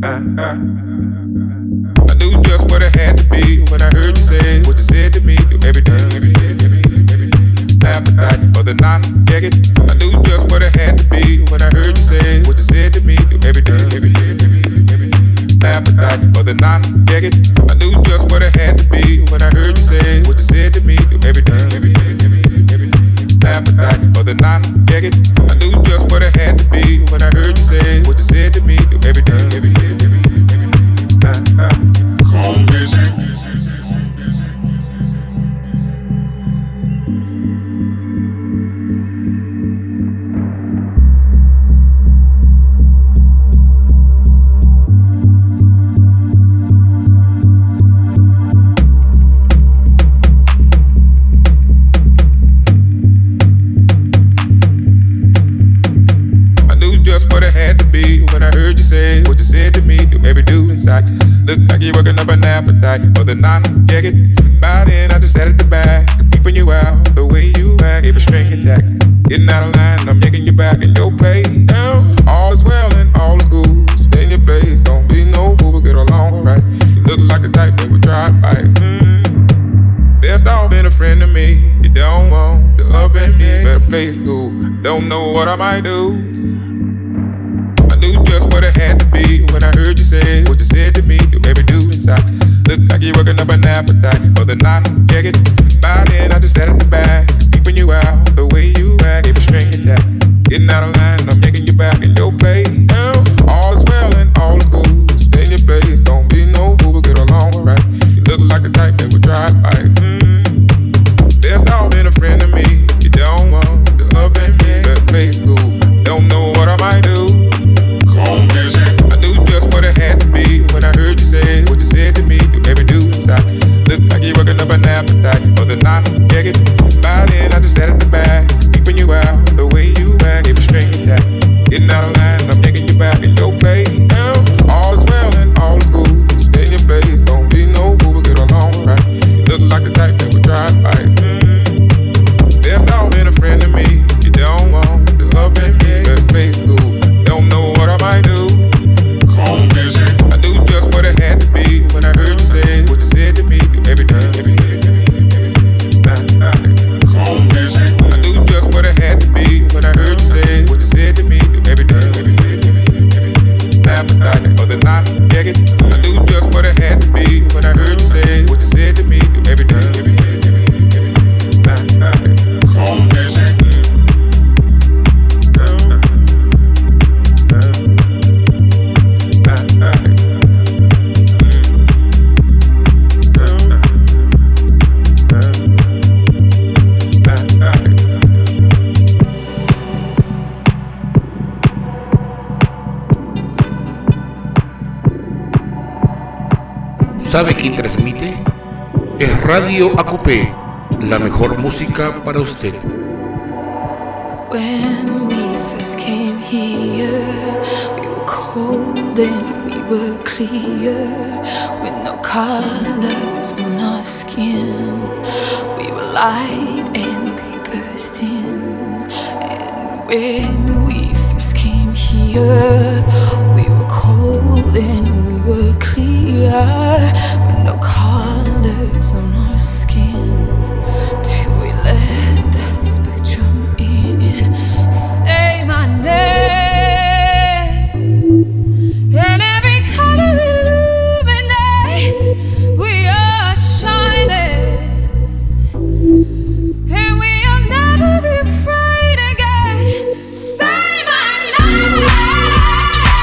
I knew just what it had to be when I heard you say what you said to me every day. Appetite for the night, check it. I knew just what it had to be when I heard you say what you said to me every day. Appetite for the night, check it. I knew just what it had to be when I heard you say what you said to me every day. Appetite for the night, check it. I knew just what it had to be when I heard you say what you said to me every day. Calm music. When I heard you say what you said to me, do every dude inside. Look like you're working up an appetite for the night, check it. By then I just sat at the back, keeping you out the way you act, every string attack. Getting out of line, I'm yanking you back in your place. All is well and all is good, stay in your place. Don't be no fool, but get along right. You look like the type that would try to fight. Best off being a friend to me. You don't want the love in me, better play it cool. Don't know what I might do. Just what it had to be when I heard you say what you said to me. Do every dude inside. Look like you're working up an appetite for the night, check it. By then I just sat at the back, keeping you out the way you act, every string attack. Getting out of line, I'm yanking you back in your place. All is well and all is good, stay in your place. Don't be no fool, but get along right. You look like the type that would try to fight. Best off being a friend to me. You don't want the love in me, better play it cool. Don't know what I might do. I knew just what it had to be when I heard you say what you said to me. Do every dude inside. Look like you're working up an appetite for the night, check it. By then I just sat at the back, keeping you out the way you act, every string attack. Getting out of line, I'm yanking you back in your place. All is well and all is good, stay in your place. Don't be no fool, but get along right. You look like the type that would try to fight. Best off being a friend to me. You don't want the love in me, better play it cool. Don't know what I might do. Calm music. I knew just what it had to be when I heard you say what you said to me every day. Calm music. I knew just what it had to be when I heard you say what you said to me every day. Appetite for the night, check it. I knew just what it had to be when I heard you say what you said to me every day. Calm music. ¿Sabe quién transmite? Es Radio AQP, la mejor música para usted. When we first came here, we were cold and we were clear, with no colors on our skin. We were light and paper thin. And when we first came here, we were cold and we were clear, with no colors on our skin. Till we let the spectrum in. Say my name, and every color illuminates. We are shining, and we'll never be afraid again. Say my name.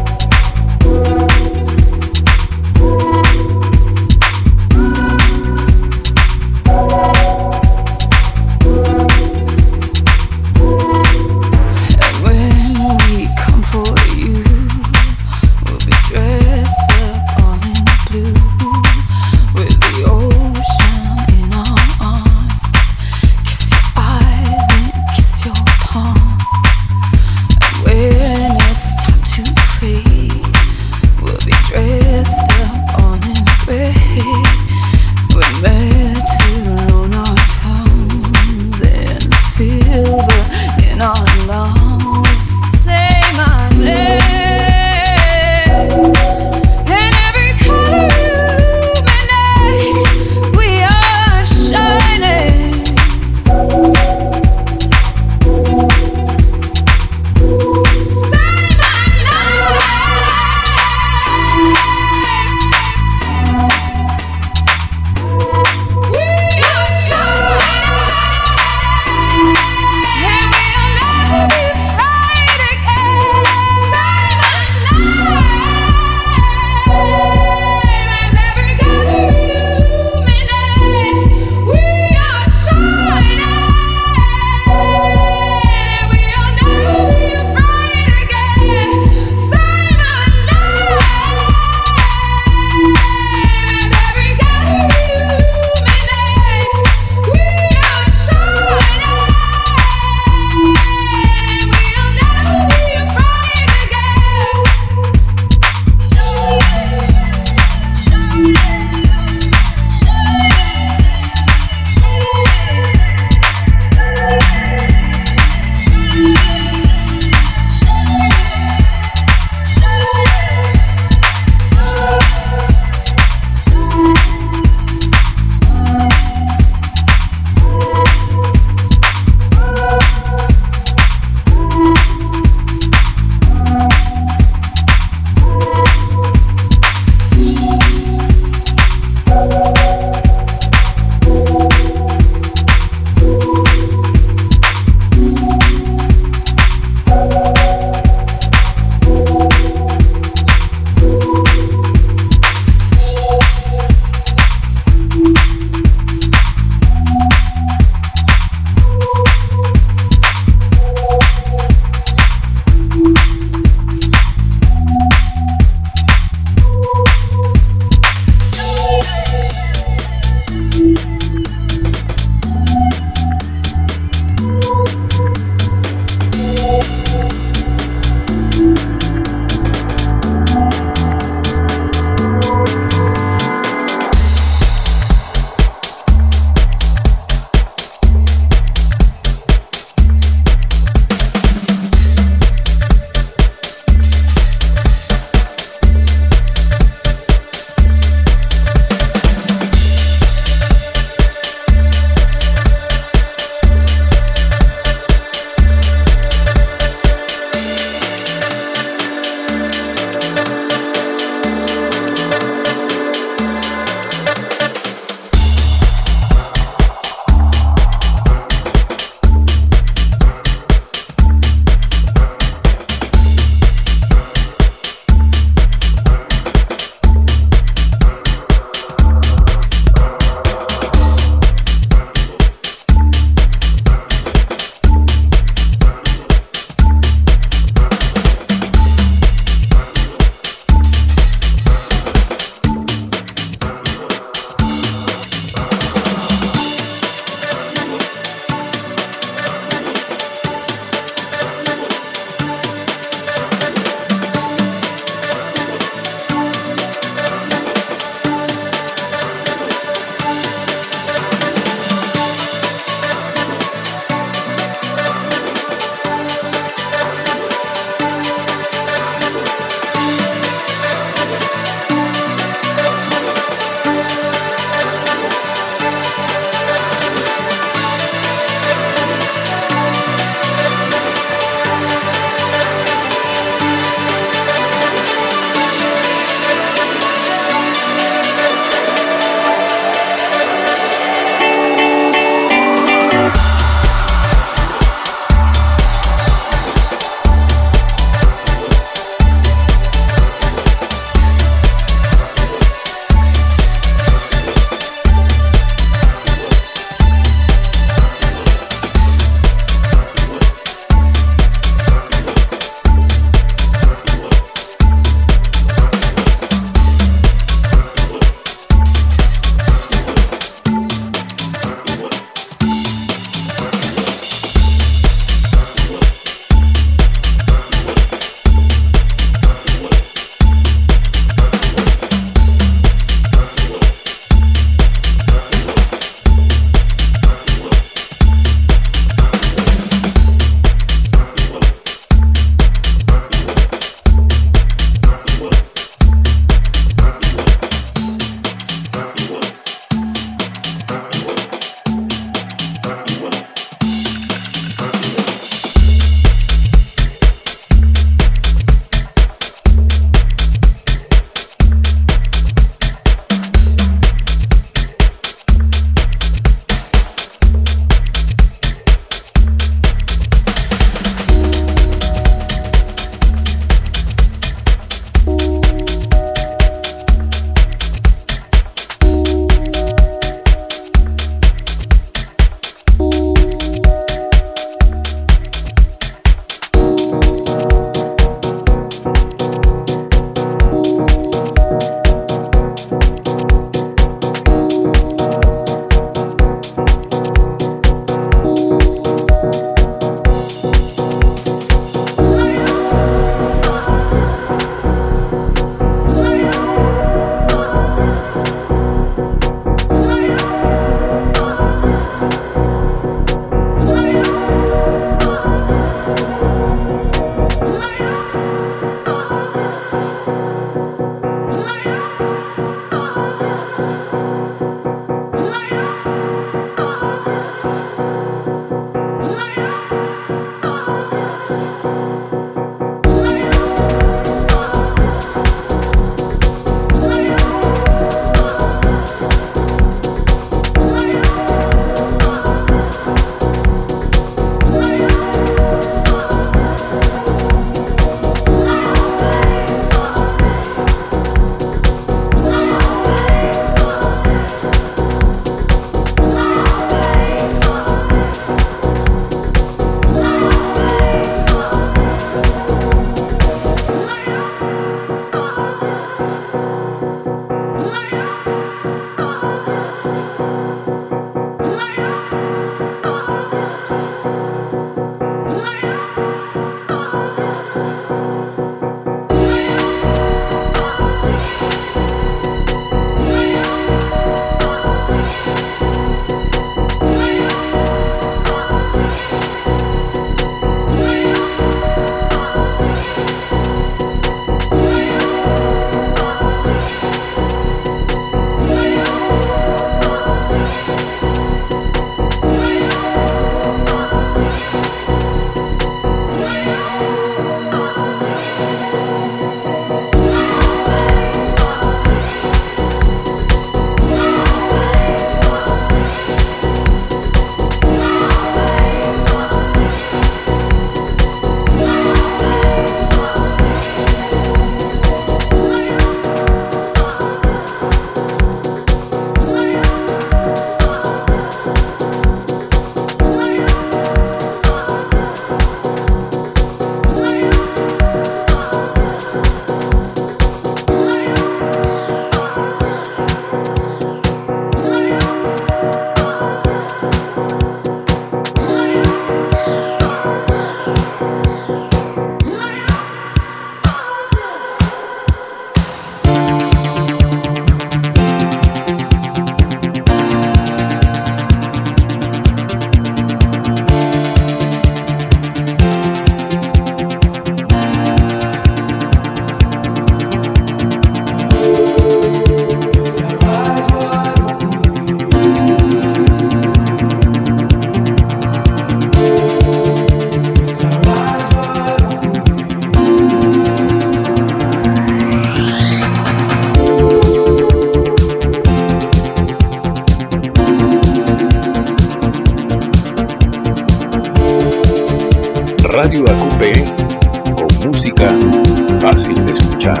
Radio AQP, con música fácil de escuchar.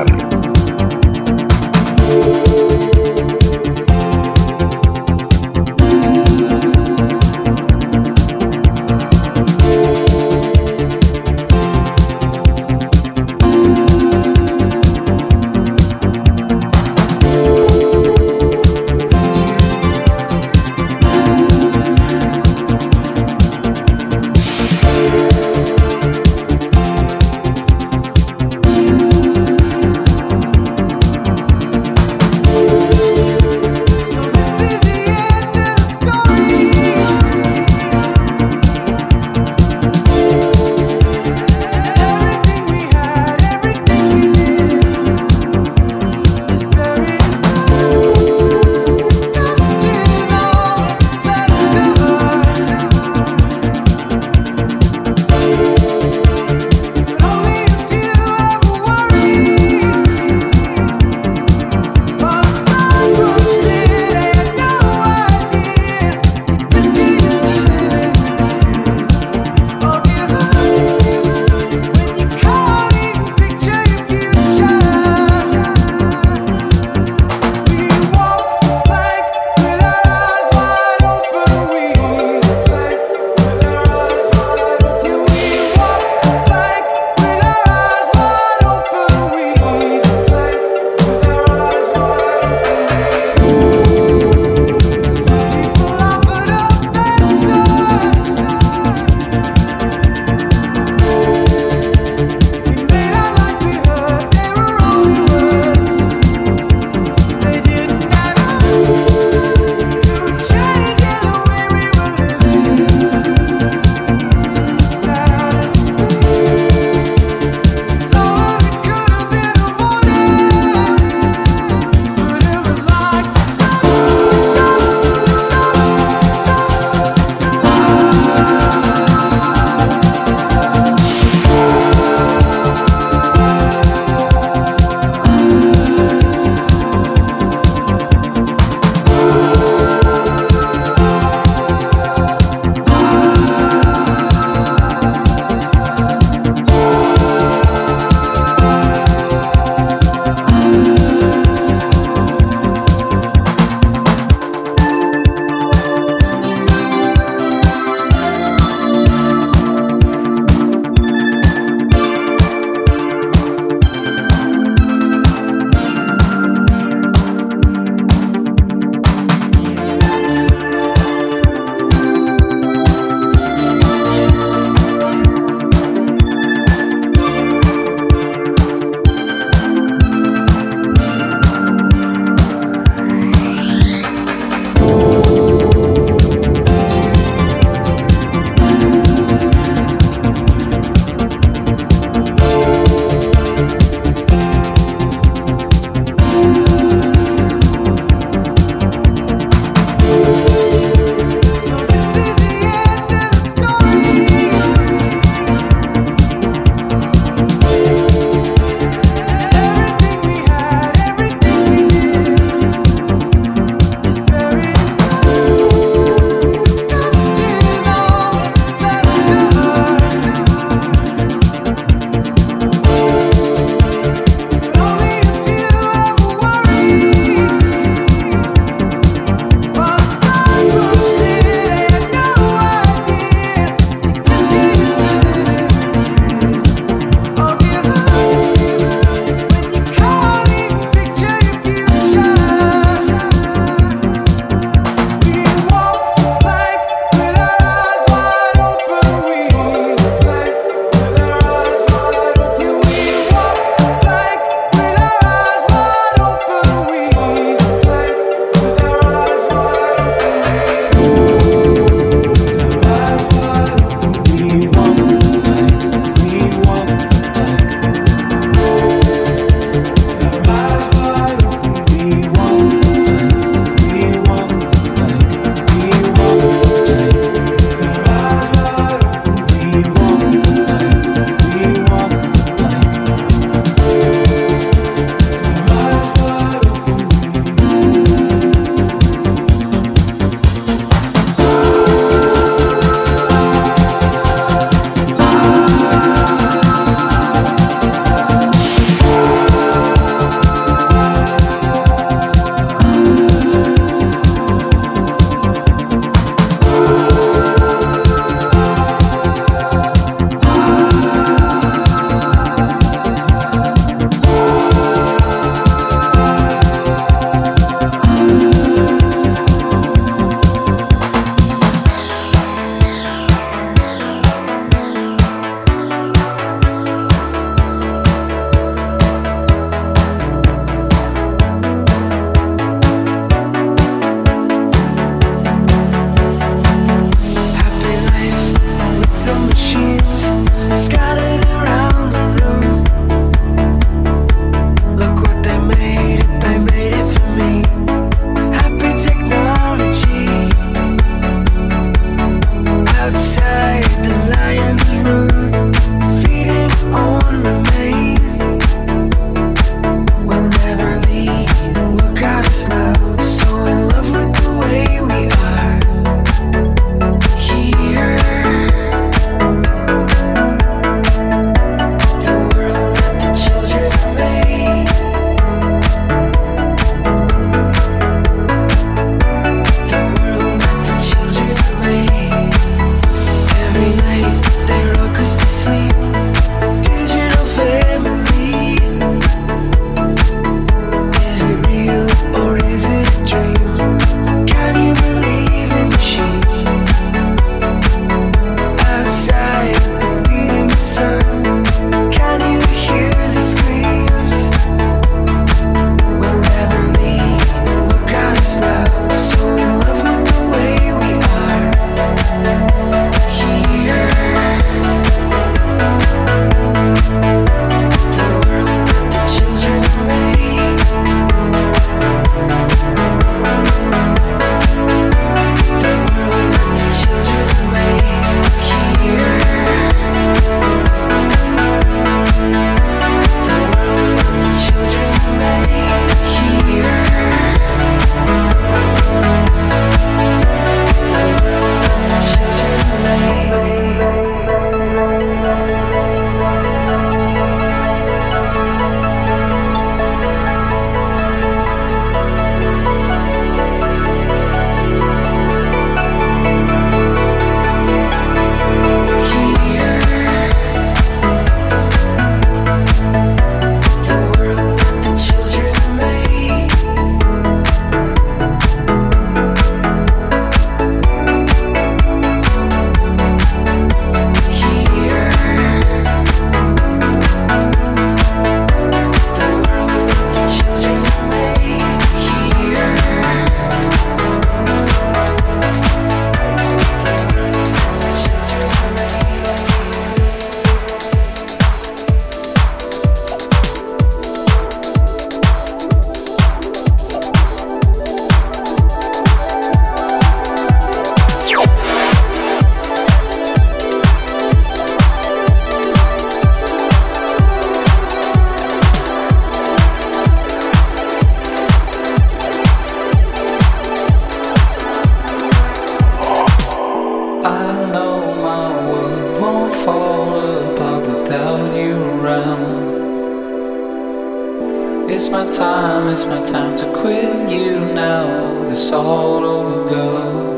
It's my time to quit you now. It's all over, girl.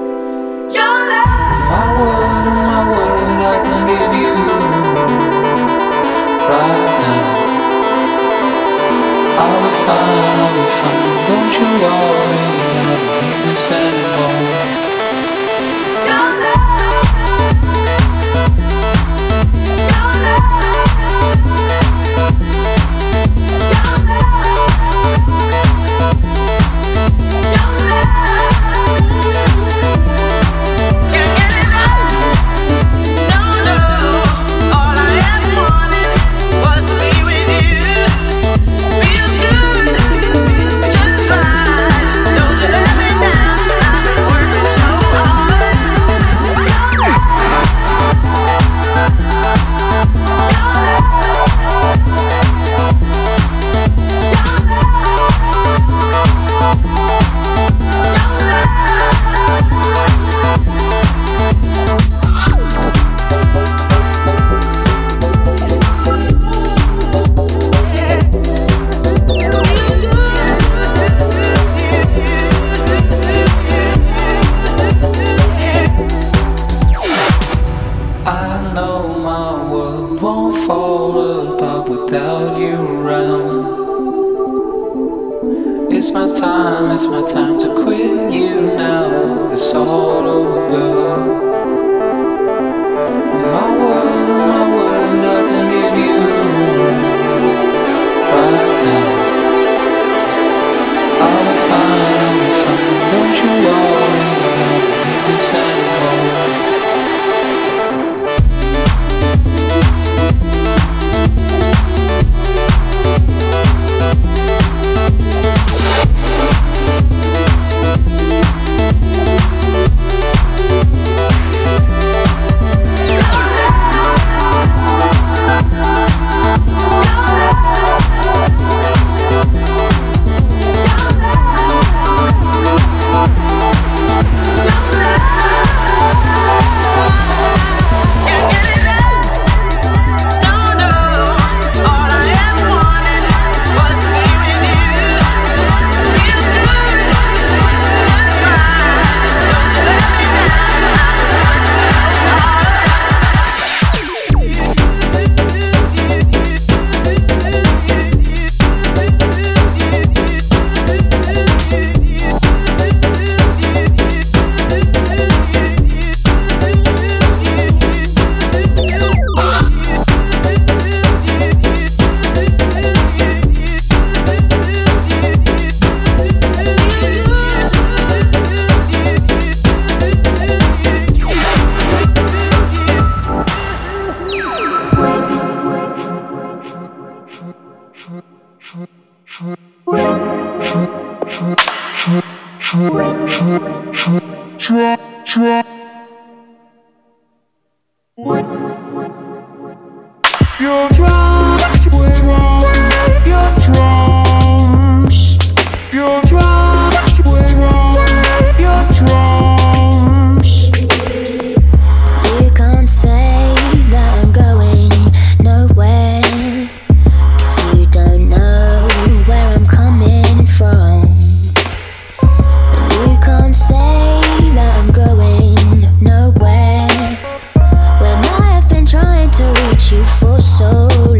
My word, I can give you right now. I'll be fine, don't you worry, I don't need this anymore. It's my time to quit you now. It's all over, girl. My word, I can give you right now. I'll be fine, don't you worry, I don't need this anymore. Your drums, your drums, your drums, your drums. You can't say that I'm going nowhere, 'cause you don't know where I'm coming from. And you can't say that I'm going nowhere when I have been trying to reach you for so long.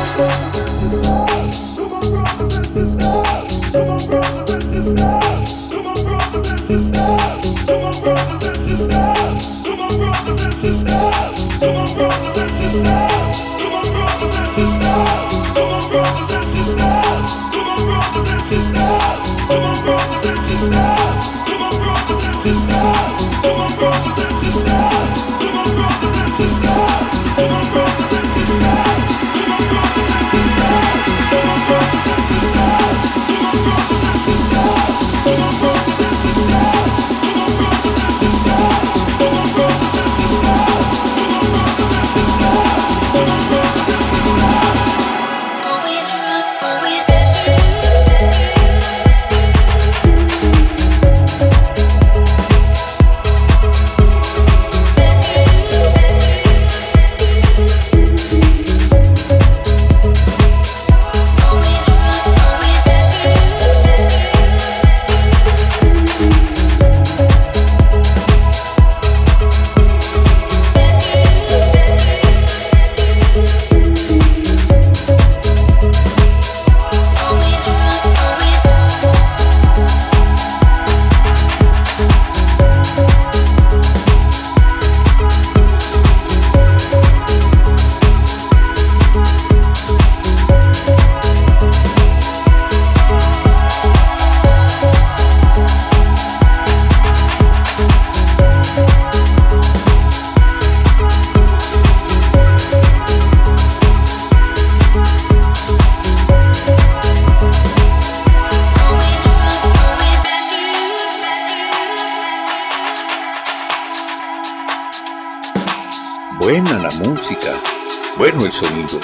Buena la música, bueno el sonido.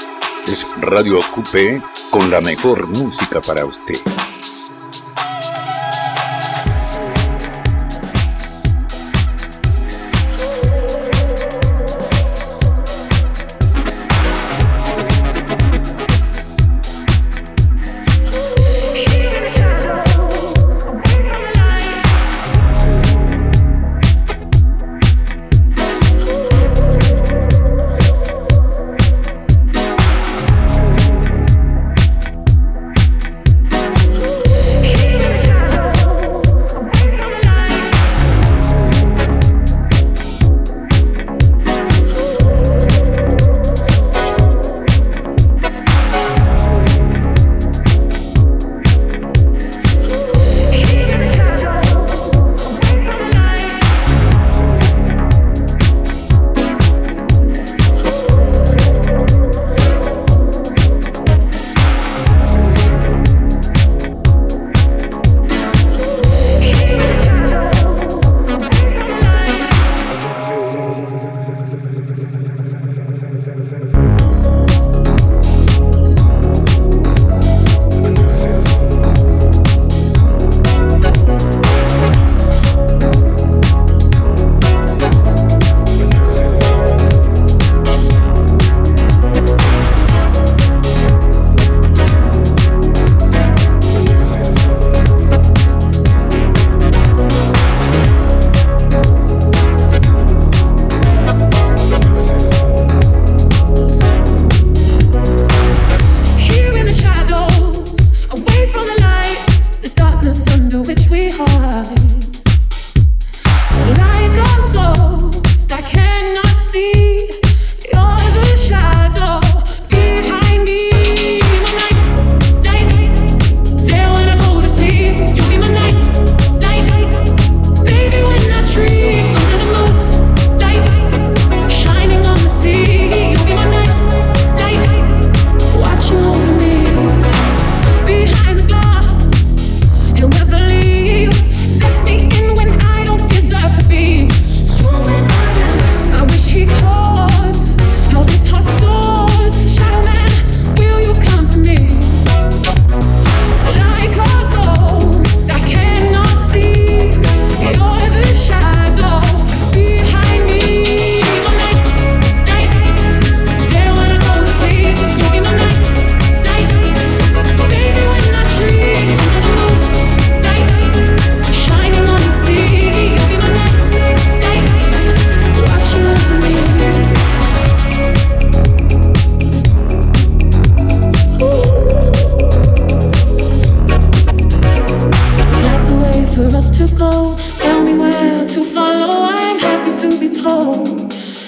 Es Radio Coupé con la mejor música para usted.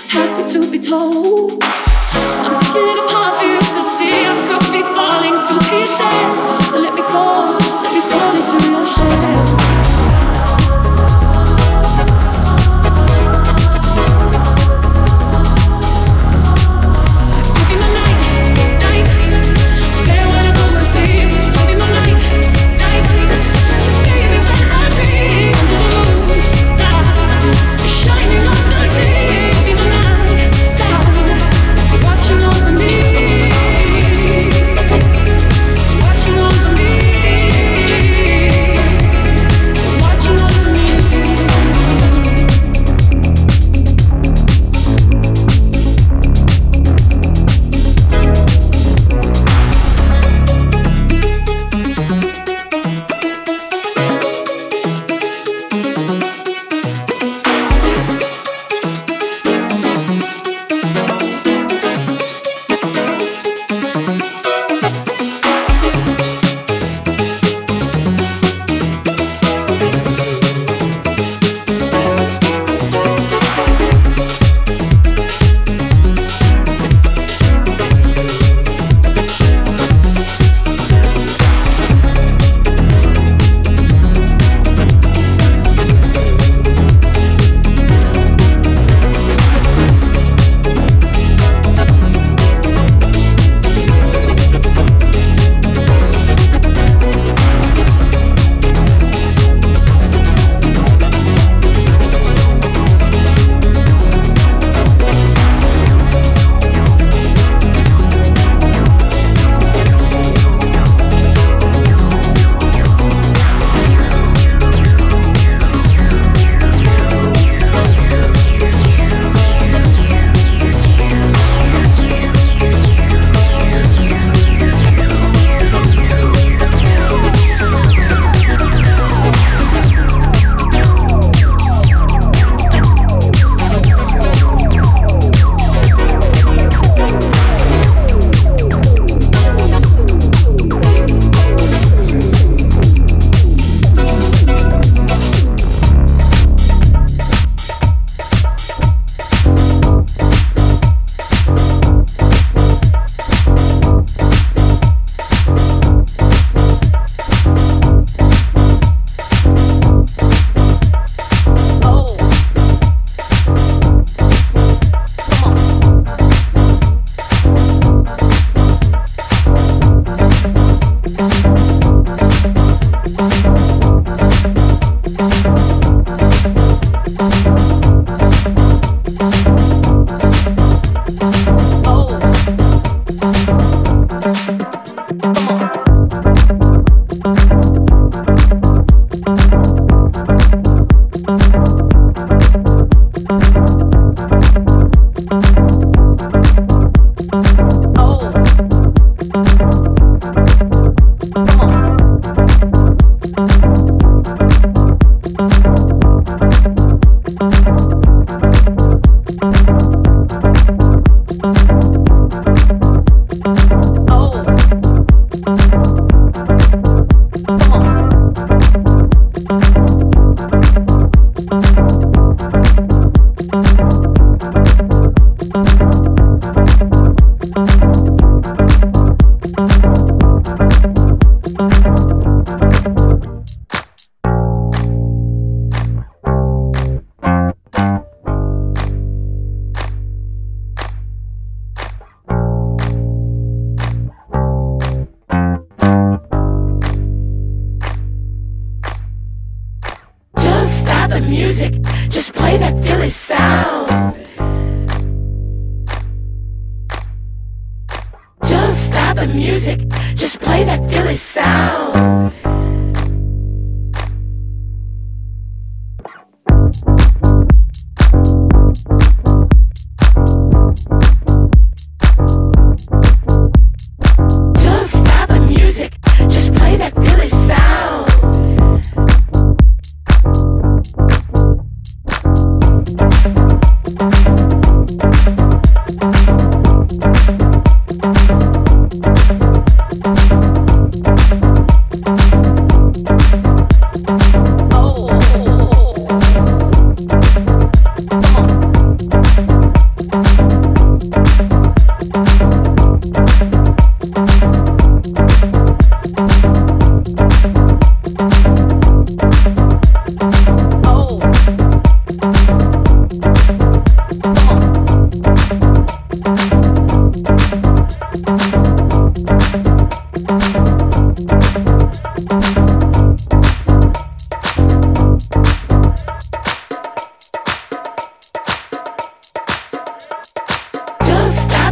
happy to be told. I'm taking it apart for you to see. I could be falling to pieces, so let me fall into your shell.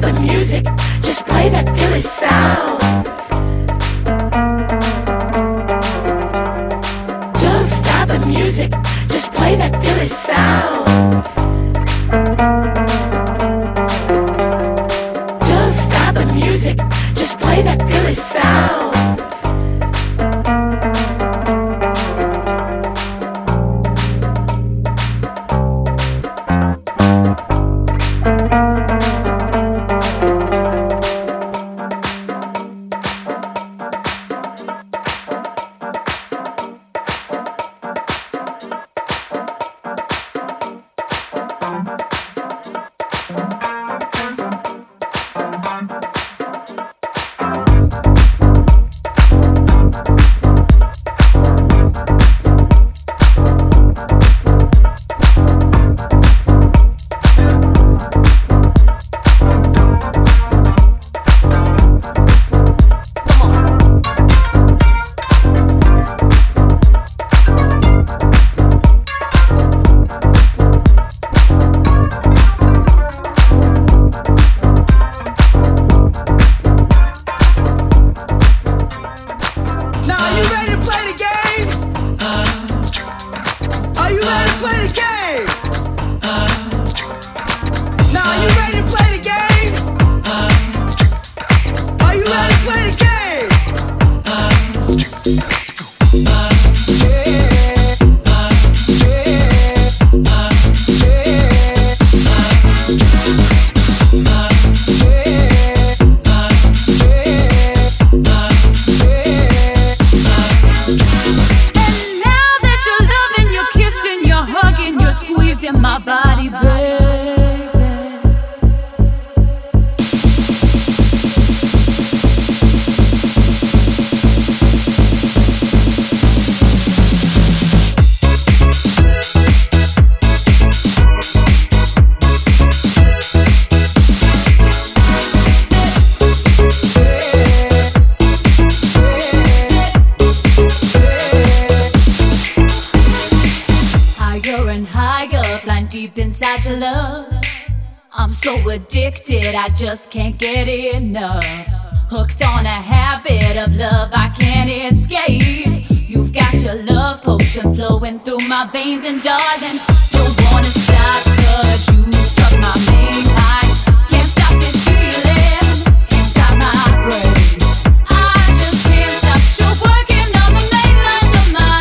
the music, just play that Philly sound. Don't stop the music, just play that Philly sound. Don't stop the music, just play that Philly sound. I just can't get enough. Hooked on a habit of love I can't escape. You've got your love potion flowing through my veins, and darling, don't wanna stop 'cause you struck my main high. Can't stop this feeling inside my brain. I just can't stop. You're working on the main lines of my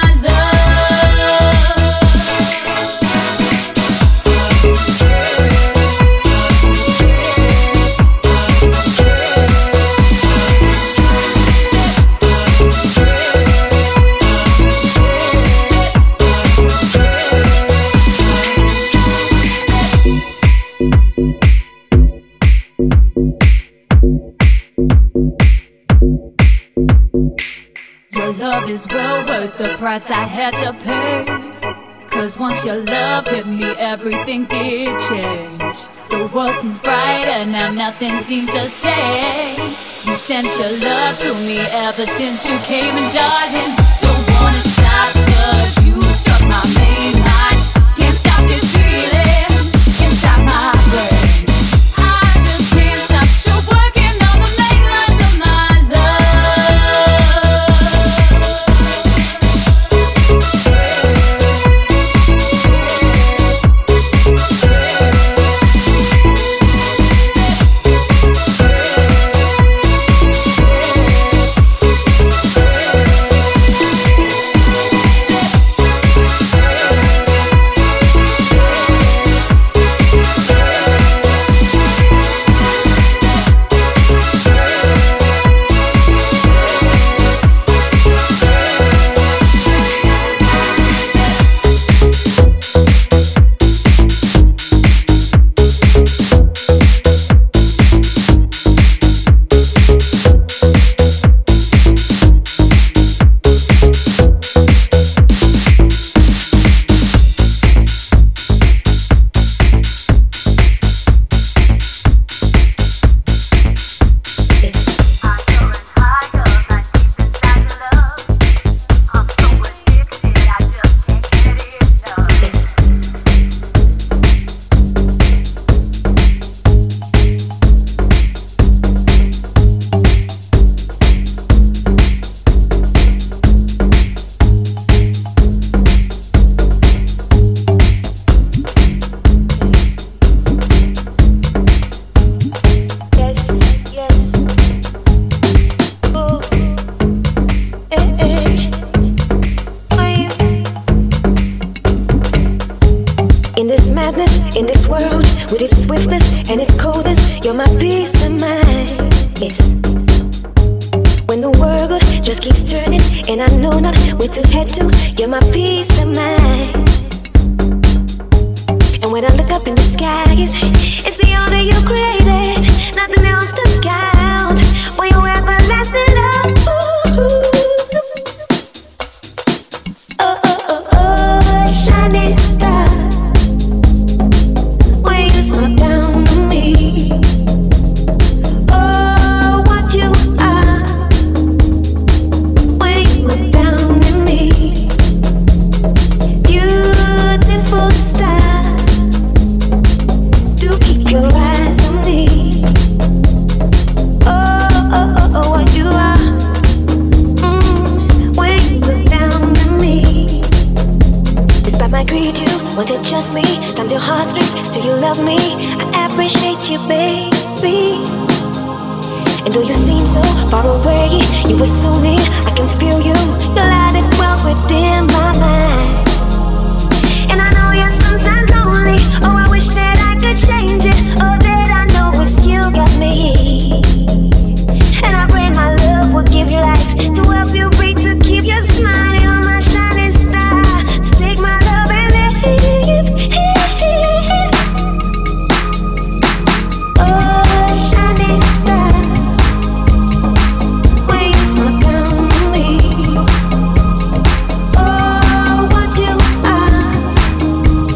love is well worth the price I had to pay. 'Cause once your love hit me, everything did change. The world seems brighter now, nothing seems the same. You sent your love through me ever since you came, and darling, don't wanna stop 'cause you struck my main high. Can't stop this feeling inside my brain. I just can't stop. You're working on the main lines of my roughness and its coldness, you're my peace of mind. Yes. When the world just keeps turning and I know not where to head to, you're my peace of mind. And when I look up in the skies, it's the all that you created, nothing else to count. For your everlasting love. Ooh. Oh, oh, oh, oh, shining star. When you smile down on me. Oh, what you are. When you look down at me. Beautiful star. Do keep your eyes on me. Oh, oh, oh, oh, what you are. When you look down at me. Despite my greed, you want to trust me. Times your heartstrings, still you love me. I appreciate you, baby. And though you seem so far away, you were so near, I can feel you. Your light, it dwells within my mind. And I know you're sometimes lonely. Oh, I wish that I could change it. Oh, that I know it's you got me. And I pray my love will give you life to help you breathe, to keep your smile. You're my shining star. So take my love and live. Oh, shining star. When you smile down on me. Oh, what you are.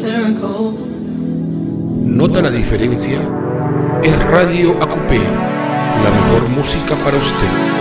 ¿Nota la diferencia? Es Radio AQP, la mejor música para usted.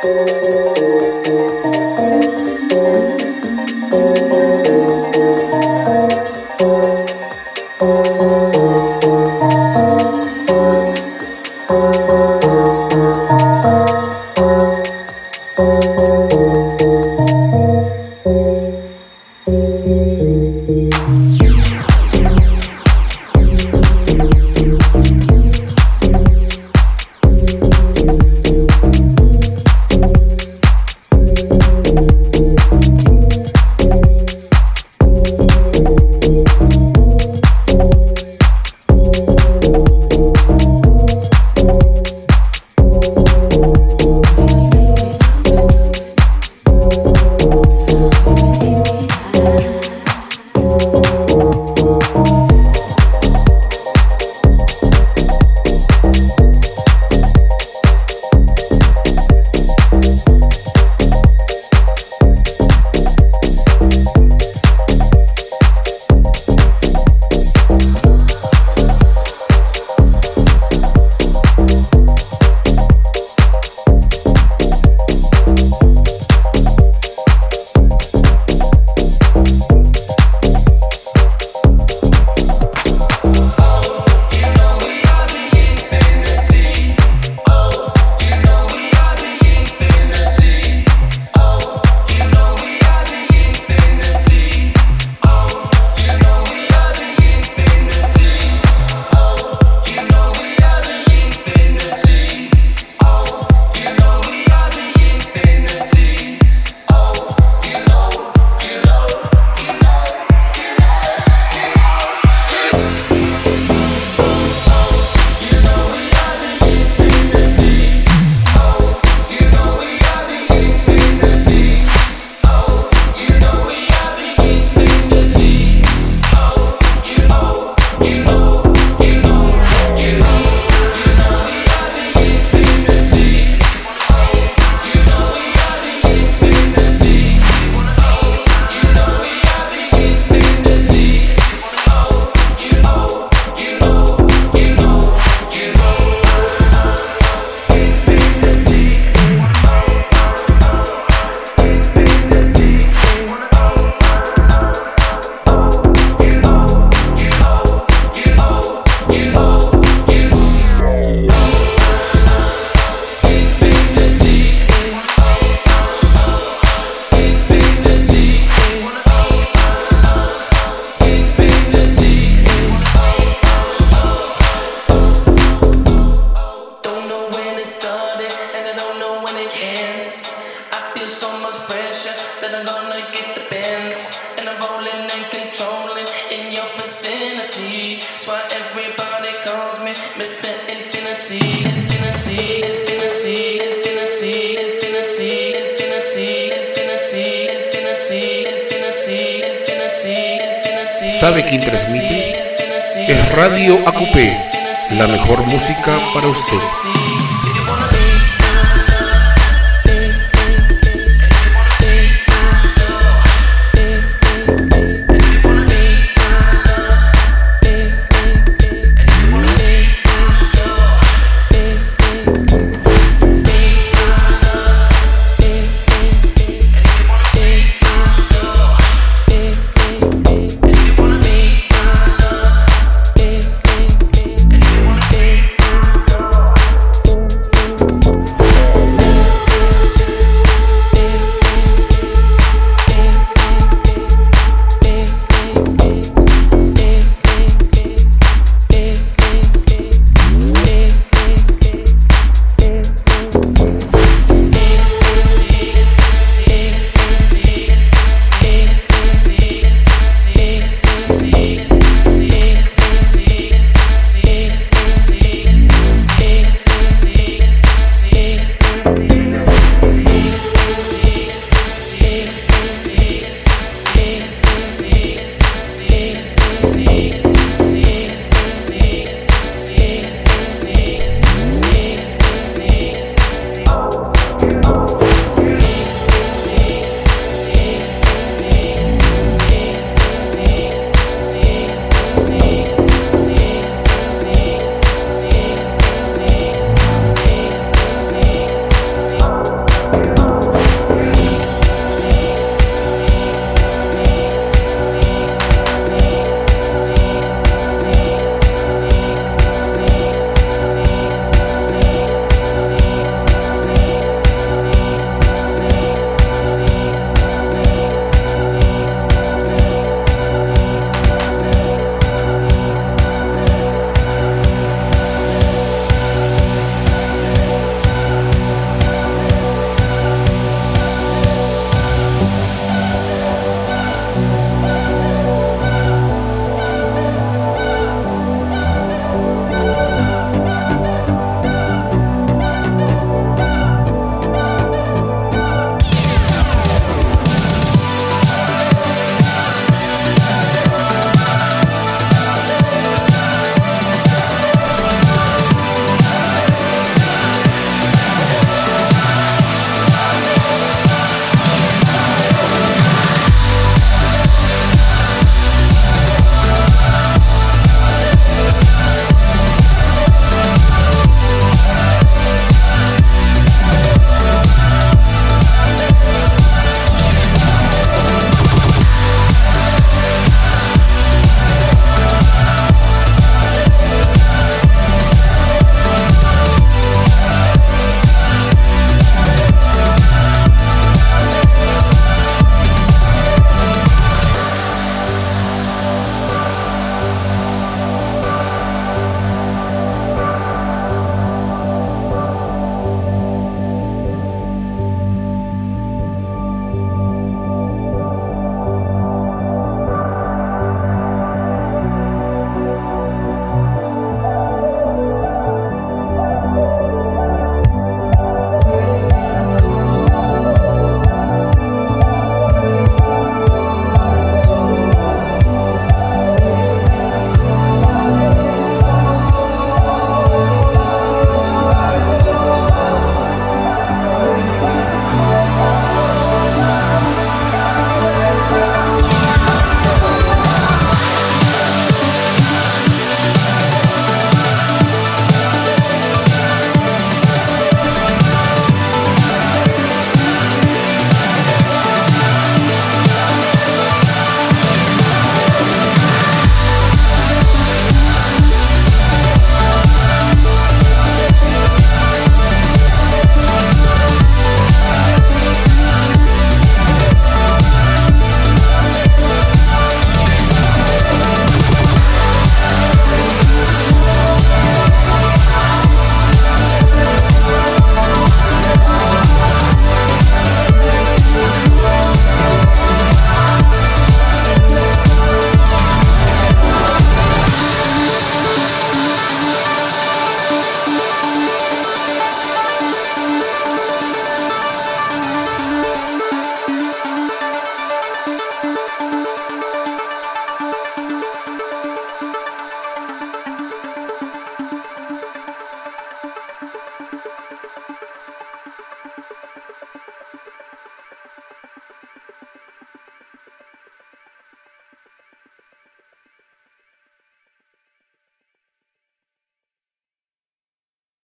¿Sabe quién transmite? Es Radio AQP, la mejor música para usted.